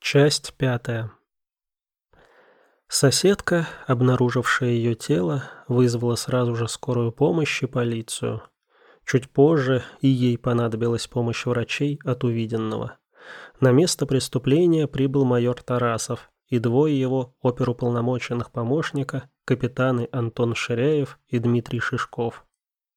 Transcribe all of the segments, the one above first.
Часть 5. Соседка, обнаружившая ее тело, вызвала сразу же скорую помощь и полицию. Чуть позже и ей понадобилась помощь врачей от увиденного. На место преступления прибыл майор Тарасов и двое его оперуполномоченных помощника, капитаны Антон Ширяев и Дмитрий Шишков.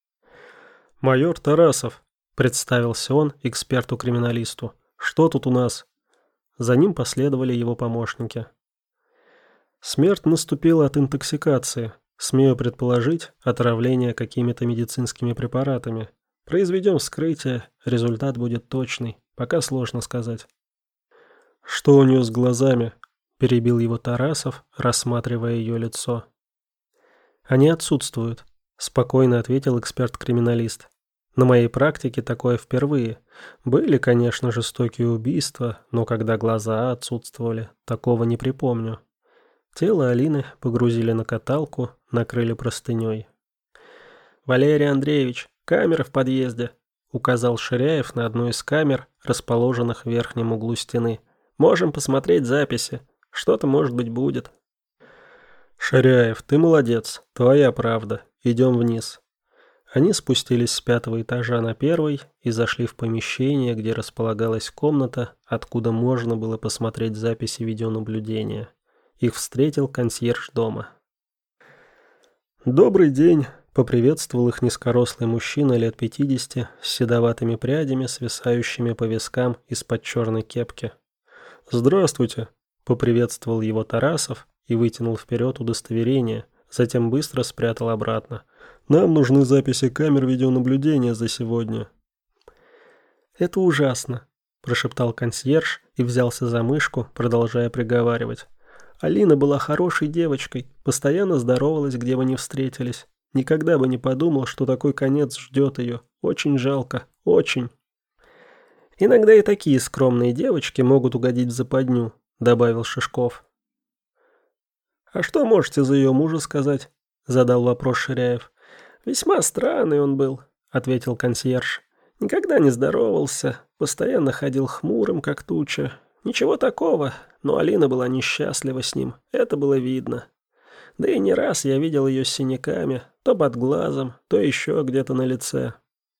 «Майор Тарасов», — представился он эксперту-криминалисту, — «что тут у нас?» За ним последовали его помощники. Смерть наступила от интоксикации, смею предположить, отравление какими-то медицинскими препаратами. Произведем вскрытие, результат будет точный, пока сложно сказать. «Что у нее с глазами?» – перебил его Тарасов, рассматривая ее лицо. «Они отсутствуют», – спокойно ответил эксперт-криминалист. «На моей практике такое впервые. Были, конечно, жестокие убийства, но когда глаза отсутствовали, такого не припомню». Тело Алины погрузили на каталку, накрыли простыней. «Валерий Андреевич, камера в подъезде», — указал Ширяев на одну из камер, расположенных в верхнем углу стены. «Можем посмотреть записи. Что-то, может быть, будет». «Ширяев, ты молодец. Твоя правда. Идем вниз». Они спустились с 5-го этажа на 1-й и зашли в помещение, где располагалась комната, откуда можно было посмотреть записи видеонаблюдения. Их встретил консьерж дома. «Добрый день», — поприветствовал их низкорослый мужчина лет 50 с седоватыми прядями, свисающими по вискам из-под черной кепки. «Здравствуйте», — поприветствовал его Тарасов и вытянул вперед удостоверение, затем быстро спрятал обратно. «Нам нужны записи камер видеонаблюдения за сегодня». «Это ужасно», — прошептал консьерж и взялся за мышку, продолжая приговаривать. «Алина была хорошей девочкой, постоянно здоровалась, где бы ни встретились. Никогда бы не подумал, что такой конец ждет ее. Очень жалко, очень». «Иногда и такие скромные девочки могут угодить в западню», — добавил Шишков. «А что можете за ее мужа сказать?» — задал вопрос Ширяев. «Весьма странный он был», — ответил консьерж. «Никогда не здоровался, постоянно ходил хмурым, как туча. Ничего такого, но Алина была несчастлива с ним, это было видно. Да и не раз я видел ее с синяками, то под глазом, то еще где-то на лице».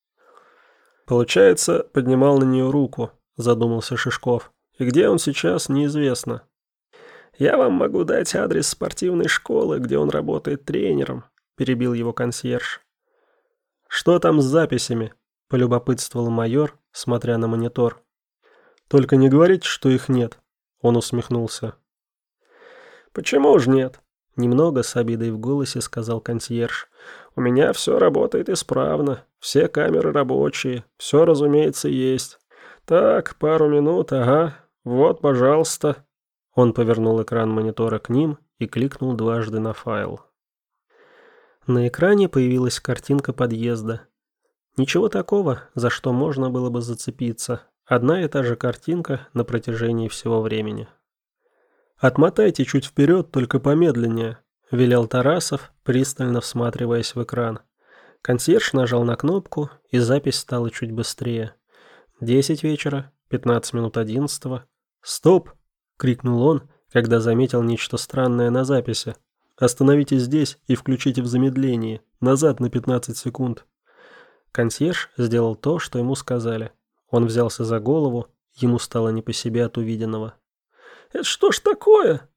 «Получается, поднимал на нее руку», — задумался Шишков. «И где он сейчас, неизвестно». «Я вам могу дать адрес спортивной школы, где он работает тренером», — перебил его консьерж. «Что там с записями?» — полюбопытствовал майор, смотря на монитор. «Только не говорите, что их нет», — он усмехнулся. «Почему же нет?» — немного с обидой в голосе сказал консьерж. «У меня все работает исправно, все камеры рабочие, все, разумеется, есть. Так, пару минут, ага, вот, пожалуйста». Он повернул экран монитора к ним и кликнул дважды на файл. На экране появилась картинка подъезда. Ничего такого, за что можно было бы зацепиться. Одна и та же картинка на протяжении всего времени. «Отмотайте чуть вперед, только помедленнее», — велел Тарасов, пристально всматриваясь в экран. Консьерж нажал на кнопку, и запись стала чуть быстрее. 10 вечера, 15 минут 11. «Стоп!» — крикнул он, когда заметил нечто странное на записи. «Остановитесь здесь и включите в замедлении. Назад на 15 секунд». Консьерж сделал то, что ему сказали. Он взялся за голову, ему стало не по себе от увиденного. «Это что ж такое?»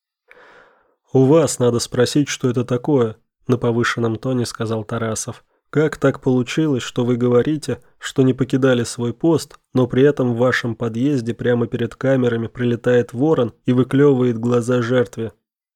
«У вас надо спросить, что это такое», — на повышенном тоне сказал Тарасов. «Как так получилось, что вы говорите, что не покидали свой пост, но при этом в вашем подъезде прямо перед камерами прилетает ворон и выклевывает глаза жертве?»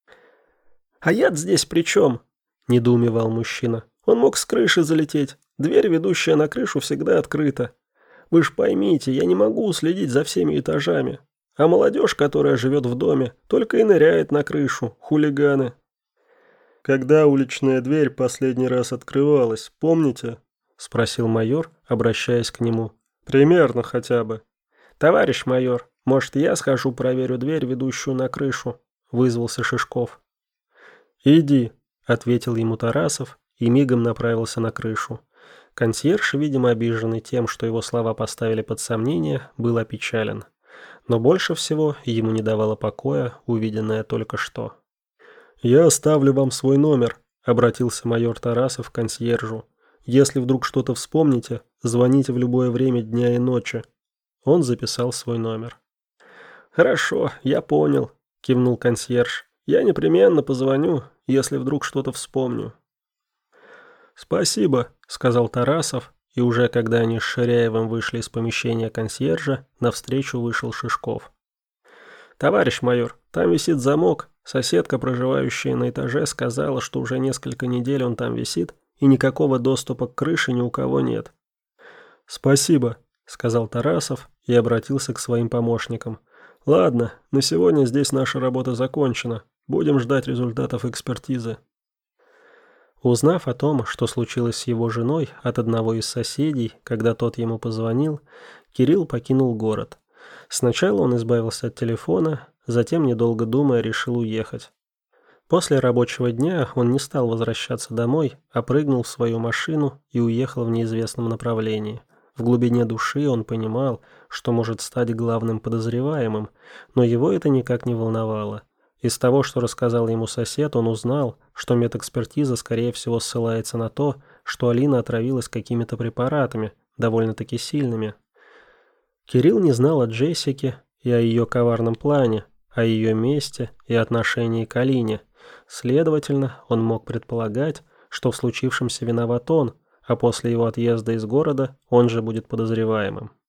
«А я-то здесь при чем?» — недоумевал мужчина. «Он мог с крыши залететь. Дверь, ведущая на крышу, всегда открыта. Вы ж поймите, я не могу уследить за всеми этажами. А молодежь, которая живет в доме, только и ныряет на крышу, хулиганы». «Когда уличная дверь последний раз открывалась, помните?» — спросил майор, обращаясь к нему. «Примерно хотя бы». «Товарищ майор, может, я схожу проверю дверь, ведущую на крышу?» — вызвался Шишков. «Иди», — ответил ему Тарасов и мигом направился на крышу. Консьерж, видимо, обиженный тем, что его слова поставили под сомнение, был опечален. Но больше всего ему не давало покоя увиденное только что. «Я оставлю вам свой номер», — обратился майор Тарасов к консьержу. «Если вдруг что-то вспомните, звоните в любое время дня и ночи». Он записал свой номер. «Хорошо, я понял», — кивнул консьерж. «Я непременно позвоню, если вдруг что-то вспомню». «Спасибо», — сказал Тарасов, и уже когда они с Ширяевым вышли из помещения консьержа, навстречу вышел Шишков. «Товарищ майор, там висит замок. Соседка, проживающая на этаже, сказала, что уже несколько недель он там висит, и никакого доступа к крыше ни у кого нет». «Спасибо», — сказал Тарасов и обратился к своим помощникам. «Ладно, на сегодня здесь наша работа закончена. Будем ждать результатов экспертизы». Узнав о том, что случилось с его женой от одного из соседей, когда тот ему позвонил, Кирилл покинул город. Сначала он избавился от телефона, затем, недолго думая, решил уехать. После рабочего дня он не стал возвращаться домой, а прыгнул в свою машину и уехал в неизвестном направлении. В глубине души он понимал, что может стать главным подозреваемым, но его это никак не волновало. Из того, что рассказал ему сосед, он узнал, что медэкспертиза, скорее всего, ссылается на то, что Алина отравилась какими-то препаратами, довольно-таки сильными. Кирилл не знал о Джессике и о ее коварном плане, о ее месте и отношении к Алине. Следовательно, он мог предполагать, что в случившемся виноват он, а после его отъезда из города он же будет подозреваемым.